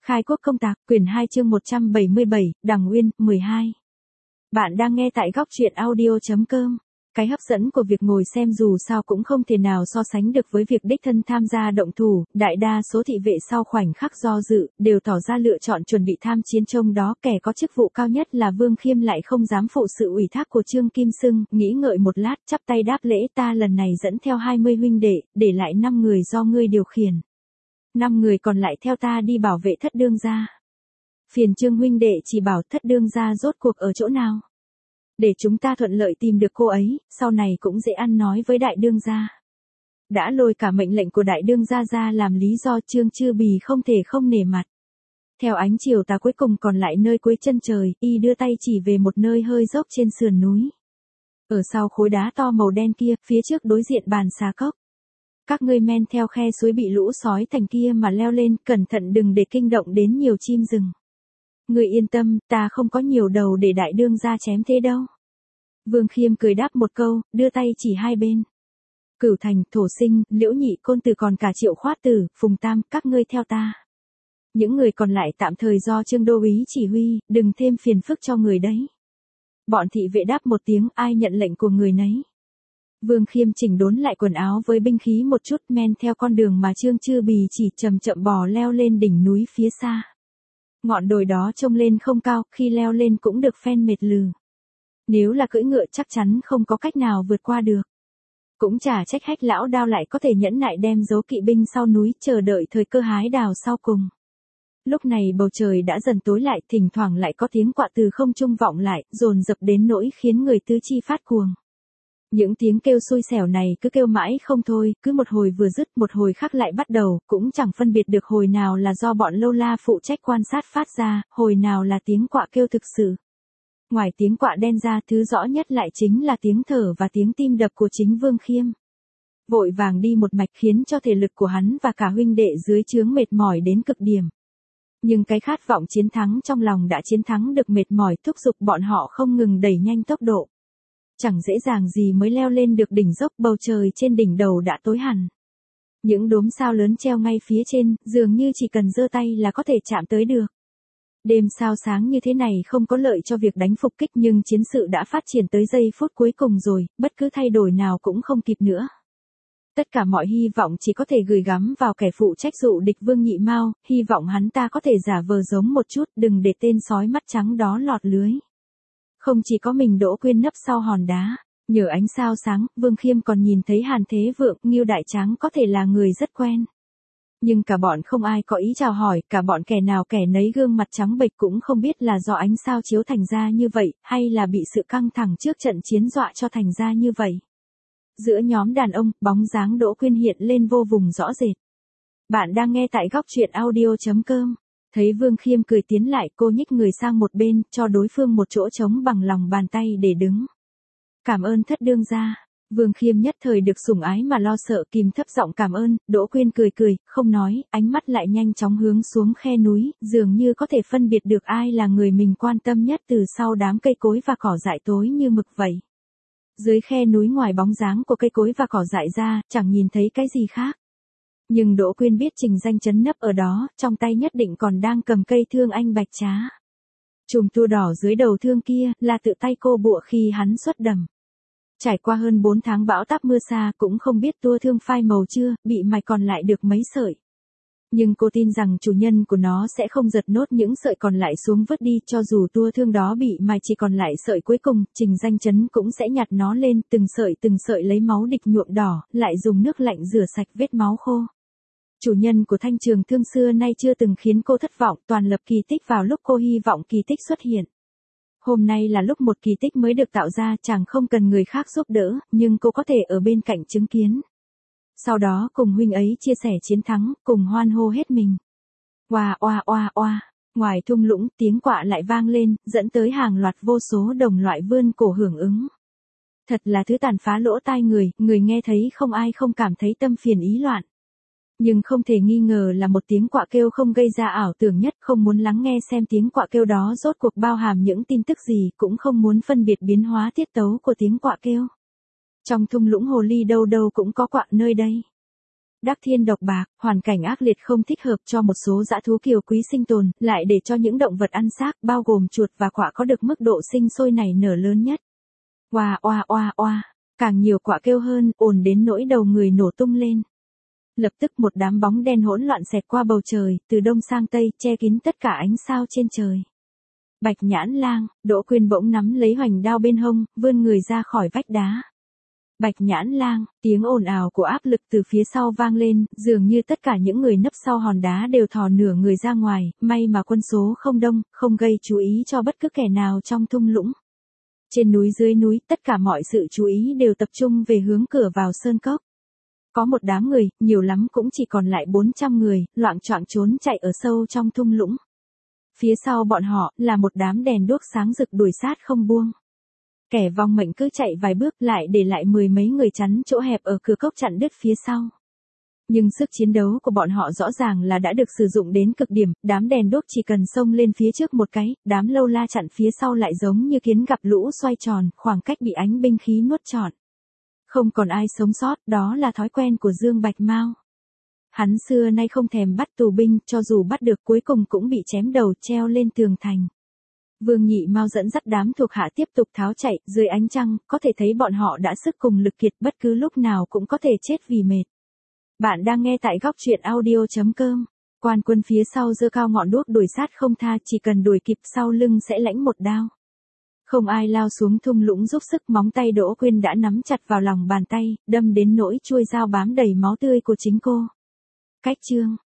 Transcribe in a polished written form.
Khai quốc công tạc, quyển 2 chương 177, Đằng Uyên, 12. Bạn đang nghe tại góc truyện audio.com. Cái hấp dẫn của việc ngồi xem dù sao cũng không thể nào so sánh được với việc đích thân tham gia động thủ, đại đa số thị vệ sau khoảnh khắc do dự, đều tỏ ra lựa chọn chuẩn bị tham chiến. Trong đó kẻ có chức vụ cao nhất là Vương Khiêm lại không dám phụ sự ủy thác của Trương Kim Xưng, nghĩ ngợi một lát, chắp tay đáp lễ: ta lần này dẫn theo 20 huynh đệ, để lại 5 người do ngươi điều khiển. 5 người còn lại theo ta đi bảo vệ Thất đương gia. Phiền Trương huynh đệ chỉ bảo Thất đương gia rốt cuộc ở chỗ nào, để chúng ta thuận lợi tìm được cô ấy, sau này cũng dễ ăn nói với đại đương gia. Đã lôi cả mệnh lệnh của đại đương gia ra làm lý do, Trương Chư Bì không thể không nể mặt. Theo ánh chiều tà cuối cùng còn lại nơi cuối chân trời, y đưa tay chỉ về một nơi hơi dốc trên sườn núi. Ở sau khối đá to màu đen kia, phía trước đối diện bàn xà cốc. Các ngươi men theo khe suối bị lũ sói thành kia mà leo lên, cẩn thận đừng để kinh động đến nhiều chim rừng. Ngươi yên tâm, ta không có nhiều đầu để đại đương gia chém thế đâu. Vương Khiêm cười đáp một câu, đưa tay chỉ hai bên. Cửu Thành, Thổ Sinh, Liễu Nhị Côn Tử còn cả Triệu Khoát Tử, Phùng Tam, các ngươi theo ta. Những người còn lại tạm thời do Trương Đô úy chỉ huy, đừng thêm phiền phức cho người đấy. Bọn thị vệ đáp một tiếng, ai nhận lệnh của người nấy. Vương Khiêm chỉnh đốn lại quần áo với binh khí một chút, men theo con đường mà Trương Chư Bì chỉ, chậm chậm bò leo lên đỉnh núi phía xa. Ngọn đồi đó trông lên không cao, khi leo lên cũng được phen mệt lừ. Nếu là cưỡi ngựa chắc chắn không có cách nào vượt qua được. Cũng chả trách Hách lão Đao lại có thể nhẫn nại đem giấu kỵ binh sau núi, chờ đợi thời cơ hái đào sau cùng. Lúc này bầu trời đã dần tối lại, thỉnh thoảng lại có tiếng quạ từ không trung vọng lại, dồn dập đến nỗi khiến người tứ chi phát cuồng. Những tiếng kêu xui xẻo này cứ kêu mãi không thôi, cứ một hồi vừa dứt, một hồi khác lại bắt đầu, cũng chẳng phân biệt được hồi nào là do bọn lâu la phụ trách quan sát phát ra, hồi nào là tiếng quạ kêu thực sự. Ngoài tiếng quạ đen ra, thứ rõ nhất lại chính là tiếng thở và tiếng tim đập của chính Vương Khiêm. Vội vàng đi một mạch khiến cho thể lực của hắn và cả huynh đệ dưới trướng mệt mỏi đến cực điểm. Nhưng cái khát vọng chiến thắng trong lòng đã chiến thắng được mệt mỏi, thúc giục bọn họ không ngừng đẩy nhanh tốc độ. Chẳng dễ dàng gì mới leo lên được đỉnh dốc, bầu trời trên đỉnh đầu đã tối hẳn. Những đốm sao lớn treo ngay phía trên, dường như chỉ cần giơ tay là có thể chạm tới được. Đêm sao sáng như thế này không có lợi cho việc đánh phục kích, nhưng chiến sự đã phát triển tới giây phút cuối cùng rồi, bất cứ thay đổi nào cũng không kịp nữa. Tất cả mọi hy vọng chỉ có thể gửi gắm vào kẻ phụ trách dụ địch Vương Nhị Mao, hy vọng hắn ta có thể giả vờ giống một chút, đừng để tên sói mắt trắng đó lọt lưới. Không chỉ có mình Đỗ Quyên nấp sau hòn đá, nhờ ánh sao sáng, Vương Khiêm còn nhìn thấy Hàn Thế Vượng, Ngưu Đại Tráng có thể là người rất quen. Nhưng cả bọn không ai có ý chào hỏi, cả bọn kẻ nào kẻ nấy gương mặt trắng bệch, cũng không biết là do ánh sao chiếu thành ra như vậy, hay là bị sự căng thẳng trước trận chiến dọa cho thành ra như vậy. Giữa nhóm đàn ông, bóng dáng Đỗ Quyên hiện lên vô vùng rõ rệt. Bạn đang nghe tại góc truyện audio.com. Thấy Vương Khiêm cười tiến lại, cô nhích người sang một bên, cho đối phương một chỗ trống bằng lòng bàn tay để đứng. Cảm ơn Thất đương gia. Vương Khiêm nhất thời được sủng ái mà lo sợ, kìm thấp giọng cảm ơn. Đỗ Quyên cười cười, không nói, ánh mắt lại nhanh chóng hướng xuống khe núi, dường như có thể phân biệt được ai là người mình quan tâm nhất từ sau đám cây cối và cỏ dại tối như mực vậy. Dưới khe núi ngoài bóng dáng của cây cối và cỏ dại ra, chẳng nhìn thấy cái gì khác. Nhưng Đỗ Quyên biết Trình Danh trấn nấp ở đó, trong tay nhất định còn đang cầm cây thương anh bạch trá. Chùm tua đỏ dưới đầu thương kia, là tự tay cô bụa khi hắn xuất đầm. Trải qua hơn 4 tháng bão táp mưa xa, cũng không biết tua thương phai màu chưa, bị mài còn lại được mấy sợi. Nhưng cô tin rằng chủ nhân của nó sẽ không giật nốt những sợi còn lại xuống vứt đi, cho dù tua thương đó bị mài chỉ còn lại sợi cuối cùng, Trình Danh trấn cũng sẽ nhặt nó lên, từng sợi lấy máu địch nhuộm đỏ, lại dùng nước lạnh rửa sạch vết máu khô. Chủ nhân của thanh trường thương xưa nay chưa từng khiến cô thất vọng, toàn lập kỳ tích vào lúc cô hy vọng kỳ tích xuất hiện. Hôm nay là lúc một kỳ tích mới được tạo ra, chẳng không cần người khác giúp đỡ, nhưng cô có thể ở bên cạnh chứng kiến. Sau đó cùng huynh ấy chia sẻ chiến thắng, cùng hoan hô hết mình. Oa oa oa oa, ngoài thung lũng tiếng quạ lại vang lên, dẫn tới hàng loạt vô số đồng loại vươn cổ hưởng ứng. Thật là thứ tàn phá lỗ tai người nghe thấy không ai không cảm thấy tâm phiền ý loạn. Nhưng không thể nghi ngờ là một tiếng quạ kêu không gây ra ảo tưởng nhất, không muốn lắng nghe xem tiếng quạ kêu đó rốt cuộc bao hàm những tin tức gì, cũng không muốn phân biệt biến hóa tiết tấu của tiếng quạ kêu. Trong thung lũng hồ ly đâu đâu cũng có quạ nơi đây. đắc thiên độc bạc, hoàn cảnh ác liệt không thích hợp cho một số dã thú kiều quý sinh tồn, lại để cho những động vật ăn xác, bao gồm chuột và quạ có được mức độ sinh sôi nảy nở lớn nhất. Oa oa oa oa, càng nhiều quạ kêu hơn, ồn đến nỗi đầu người nổ tung lên. Lập tức một đám bóng đen hỗn loạn xẹt qua bầu trời, từ đông sang tây, che kín tất cả ánh sao trên trời. Bạch Nhãn Lang, Đỗ Quyên bỗng nắm lấy hoành đao bên hông, vươn người ra khỏi vách đá. Bạch Nhãn Lang, tiếng ồn ào của áp lực từ phía sau vang lên, dường như tất cả những người nấp sau hòn đá đều thò nửa người ra ngoài, may mà quân số không đông, không gây chú ý cho bất cứ kẻ nào trong thung lũng. Trên núi dưới núi, tất cả mọi sự chú ý đều tập trung về hướng cửa vào sơn cốc. Có một đám người, nhiều lắm cũng chỉ còn lại 400 người, loạng choạng trốn chạy ở sâu trong thung lũng. Phía sau bọn họ, là một đám đèn đuốc sáng rực đuổi sát không buông. Kẻ vong mệnh cứ chạy vài bước lại để lại 10 mấy người chắn chỗ hẹp ở cửa cốc chặn đứt phía sau. Nhưng sức chiến đấu của bọn họ rõ ràng là đã được sử dụng đến cực điểm, đám đèn đuốc chỉ cần xông lên phía trước một cái, đám lâu la chặn phía sau lại giống như kiến gặp lũ xoay tròn, khoảng cách bị ánh binh khí nuốt trọn. Không còn ai sống sót, đó là thói quen của Dương Bạch Mao. Hắn xưa nay không thèm bắt tù binh, cho dù bắt được cuối cùng cũng bị chém đầu treo lên tường thành. Vương Nhị Mao dẫn dắt đám thuộc hạ tiếp tục tháo chạy, dưới ánh trăng, có thể thấy bọn họ đã sức cùng lực kiệt, bất cứ lúc nào cũng có thể chết vì mệt. Bạn đang nghe tại góc truyện audio.com. Quan quân phía sau giơ cao ngọn đuốc đuổi sát không tha, chỉ cần đuổi kịp sau lưng sẽ lãnh một đao. Không ai lao xuống thung lũng giúp sức, móng tay Đỗ Quyên đã nắm chặt vào lòng bàn tay, đâm đến nỗi chuôi dao bám đầy máu tươi của chính cô. Cách chương